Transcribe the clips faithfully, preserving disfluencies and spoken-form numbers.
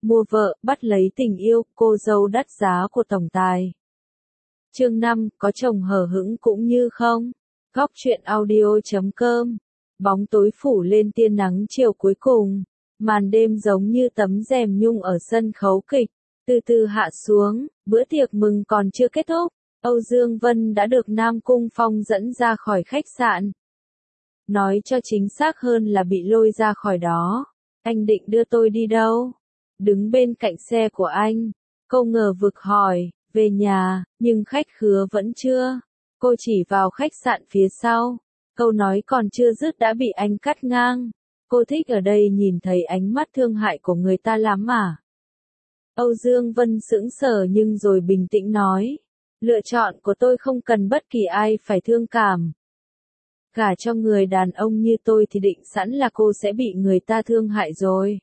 mua vợ, bắt lấy tình yêu, cô dâu đắt giá của tổng tài. Chương năm, có chồng hờ hững cũng như không. Góc truyện audio chấm com. Bóng tối phủ lên tia nắng chiều cuối cùng. Màn đêm giống như tấm rèm nhung ở sân khấu kịch, từ từ hạ xuống, bữa tiệc mừng còn chưa kết thúc. Âu Dương Vân đã được Nam Cung Phong dẫn ra khỏi khách sạn. Nói cho chính xác hơn là bị lôi ra khỏi đó. Anh định đưa tôi đi đâu? Đứng bên cạnh xe của anh, cô ngờ vực hỏi, về nhà, nhưng khách khứa vẫn chưa. Cô chỉ vào khách sạn phía sau. Câu nói còn chưa dứt đã bị anh cắt ngang. Cô thích ở đây nhìn thấy ánh mắt thương hại của người ta lắm mà. Âu Dương Vân sững sờ nhưng rồi bình tĩnh nói. Lựa chọn của tôi không cần bất kỳ ai phải thương cảm. Cả cho người đàn ông như tôi thì định sẵn là cô sẽ bị người ta thương hại rồi.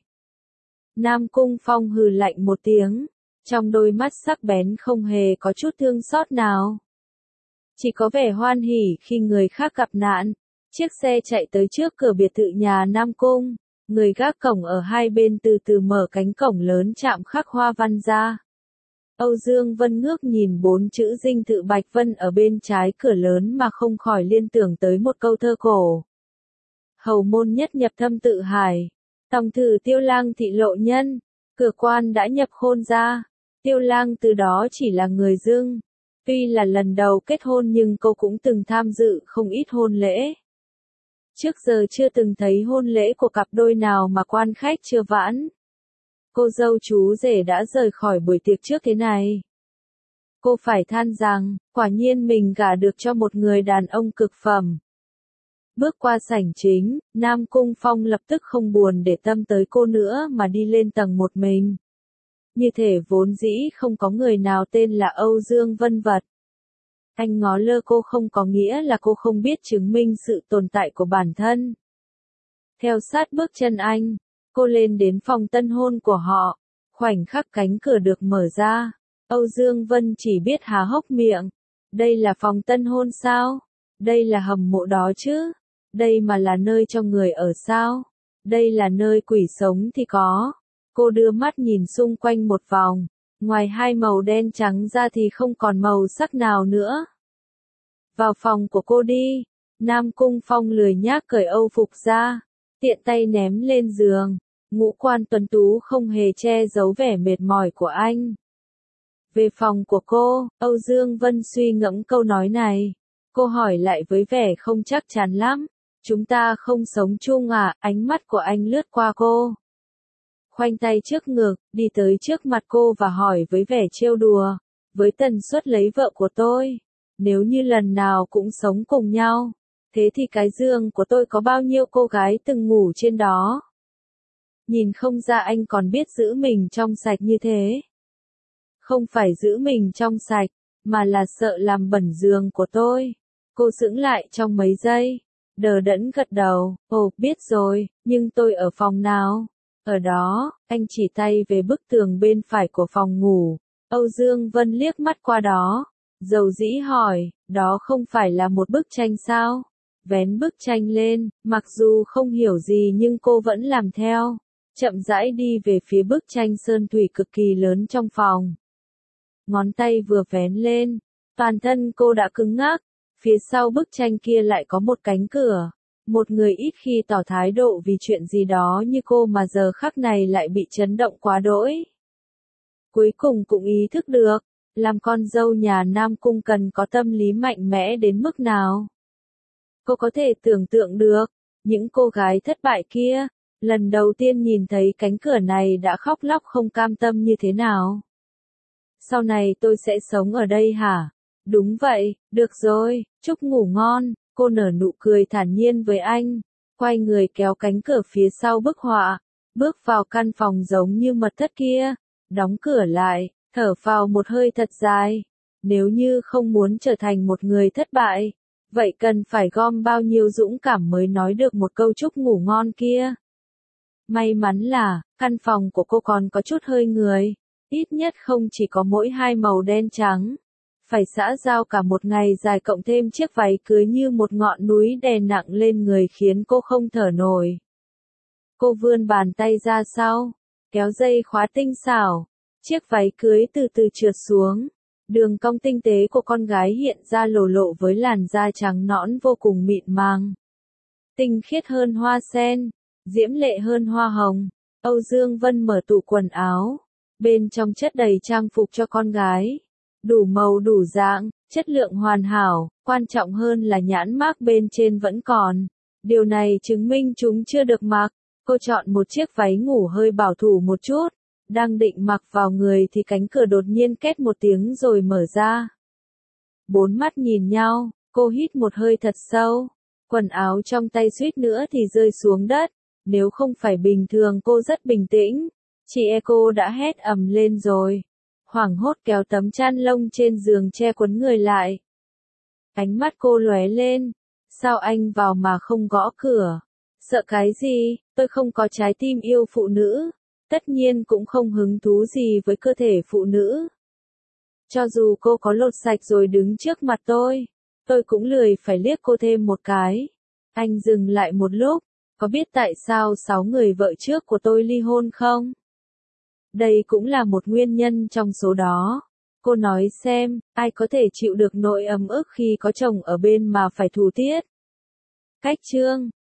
Nam Cung Phong hừ lạnh một tiếng. Trong đôi mắt sắc bén không hề có chút thương xót nào. Chỉ có vẻ hoan hỉ khi người khác gặp nạn. Chiếc xe chạy tới trước cửa biệt thự nhà Nam Cung. Người gác cổng ở hai bên từ từ mở cánh cổng lớn chạm khắc hoa văn ra. Âu Dương Vân ngước nhìn bốn chữ dinh thự Bạch Vân ở bên trái cửa lớn mà không khỏi liên tưởng tới một câu thơ cổ. Hầu môn nhất nhập thâm tự hải. Tòng thử Tiêu Lang thị lộ nhân. Cửa quan đã nhập khôn ra. Tiêu Lang từ đó chỉ là người dưng. Tuy là lần đầu kết hôn nhưng cô cũng từng tham dự không ít hôn lễ. Trước giờ chưa từng thấy hôn lễ của cặp đôi nào mà quan khách chưa vãn. Cô dâu chú rể đã rời khỏi buổi tiệc trước thế này. Cô phải than rằng, quả nhiên mình gả được cho một người đàn ông cực phẩm. Bước qua sảnh chính, Nam Cung Phong lập tức không buồn để tâm tới cô nữa mà đi lên tầng một mình. Như thể vốn dĩ không có người nào tên là Âu Dương Vân vật. Anh ngó lơ cô không có nghĩa là cô không biết chứng minh sự tồn tại của bản thân. Theo sát bước chân anh, cô lên đến phòng tân hôn của họ. Khoảnh khắc cánh cửa được mở ra, Âu Dương Vân chỉ biết há hốc miệng. Đây là phòng tân hôn sao? Đây là hầm mộ đó chứ? Đây mà là nơi cho người ở sao? Đây là nơi quỷ sống thì có. Cô đưa mắt nhìn xung quanh một vòng. Ngoài hai màu đen trắng ra thì không còn màu sắc nào nữa. Vào phòng của cô đi. Nam Cung Phong lười nhác cởi âu phục ra. Tiện tay ném lên giường. Ngũ quan tuấn tú không hề che giấu vẻ mệt mỏi của anh. Về phòng của cô, Âu Dương Vân suy ngẫm câu nói này. Cô hỏi lại với vẻ không chắc chắn lắm. Chúng ta không sống chung à? Ánh mắt của anh lướt qua cô. Khoanh tay trước ngực, đi tới trước mặt cô và hỏi với vẻ trêu đùa. Với tần suất lấy vợ của tôi, nếu như lần nào cũng sống cùng nhau, thế thì cái giường của tôi có bao nhiêu cô gái từng ngủ trên đó. Nhìn không ra anh còn biết giữ mình trong sạch như thế. Không phải giữ mình trong sạch, mà là sợ làm bẩn giường của tôi. Cô sững lại trong mấy giây, đờ đẫn gật đầu, ồ, biết rồi, nhưng tôi ở phòng nào? Ở đó, anh chỉ tay về bức tường bên phải của phòng ngủ. Âu Dương Vân liếc mắt qua đó, dầu dĩ hỏi, đó không phải là một bức tranh sao? Vén bức tranh lên, mặc dù không hiểu gì nhưng cô vẫn làm theo. Chậm rãi đi về phía bức tranh sơn thủy cực kỳ lớn trong phòng. Ngón tay vừa vén lên, toàn thân cô đã cứng ngắc. Phía sau bức tranh kia lại có một cánh cửa. Một người ít khi tỏ thái độ vì chuyện gì đó như cô mà giờ khắc này lại bị chấn động quá đỗi. Cuối cùng cũng ý thức được, làm con dâu nhà Nam Cung cần có tâm lý mạnh mẽ đến mức nào. Cô có thể tưởng tượng được, những cô gái thất bại kia, lần đầu tiên nhìn thấy cánh cửa này đã khóc lóc không cam tâm như thế nào. Sau này tôi sẽ sống ở đây hả? Đúng vậy, được rồi, chúc ngủ ngon. Cô nở nụ cười thản nhiên với anh, quay người kéo cánh cửa phía sau bức họa, bước vào căn phòng giống như mật thất kia, đóng cửa lại, thở phào một hơi thật dài. Nếu như không muốn trở thành một người thất bại, vậy cần phải gom bao nhiêu dũng cảm mới nói được một câu chúc ngủ ngon kia. May mắn là, căn phòng của cô còn có chút hơi người, ít nhất không chỉ có mỗi hai màu đen trắng. Phải xã giao cả một ngày dài cộng thêm chiếc váy cưới như một ngọn núi đè nặng lên người khiến cô không thở nổi. Cô vươn bàn tay ra sau, kéo dây khóa tinh xảo, chiếc váy cưới từ từ trượt xuống. Đường cong tinh tế của con gái hiện ra lồ lộ với làn da trắng nõn vô cùng mịn màng. Tinh khiết hơn hoa sen, diễm lệ hơn hoa hồng. Âu Dương Vân mở tủ quần áo. Bên trong chất đầy trang phục cho con gái. Đủ màu đủ dạng, chất lượng hoàn hảo, quan trọng hơn là nhãn mác bên trên vẫn còn. Điều này chứng minh chúng chưa được mặc. Cô chọn một chiếc váy ngủ hơi bảo thủ một chút. Đang định mặc vào người thì cánh cửa đột nhiên két một tiếng rồi mở ra. Bốn mắt nhìn nhau, cô hít một hơi thật sâu. Quần áo trong tay suýt nữa thì rơi xuống đất. Nếu không phải bình thường cô rất bình tĩnh, chị e cô đã hét ầm lên rồi. Hoảng hốt kéo tấm chăn lông trên giường che quấn người lại. Ánh mắt cô lóe lên. Sao anh vào mà không gõ cửa? Sợ cái gì? Tôi không có trái tim yêu phụ nữ. Tất nhiên cũng không hứng thú gì với cơ thể phụ nữ. Cho dù cô có lột sạch rồi đứng trước mặt tôi, tôi cũng lười phải liếc cô thêm một cái. Anh dừng lại một lúc. Có biết tại sao sáu người vợ trước của tôi ly hôn không? Đây cũng là một nguyên nhân trong số đó. Cô nói xem, ai có thể chịu được nỗi ấm ức khi có chồng ở bên mà phải thủ tiết? Cách chương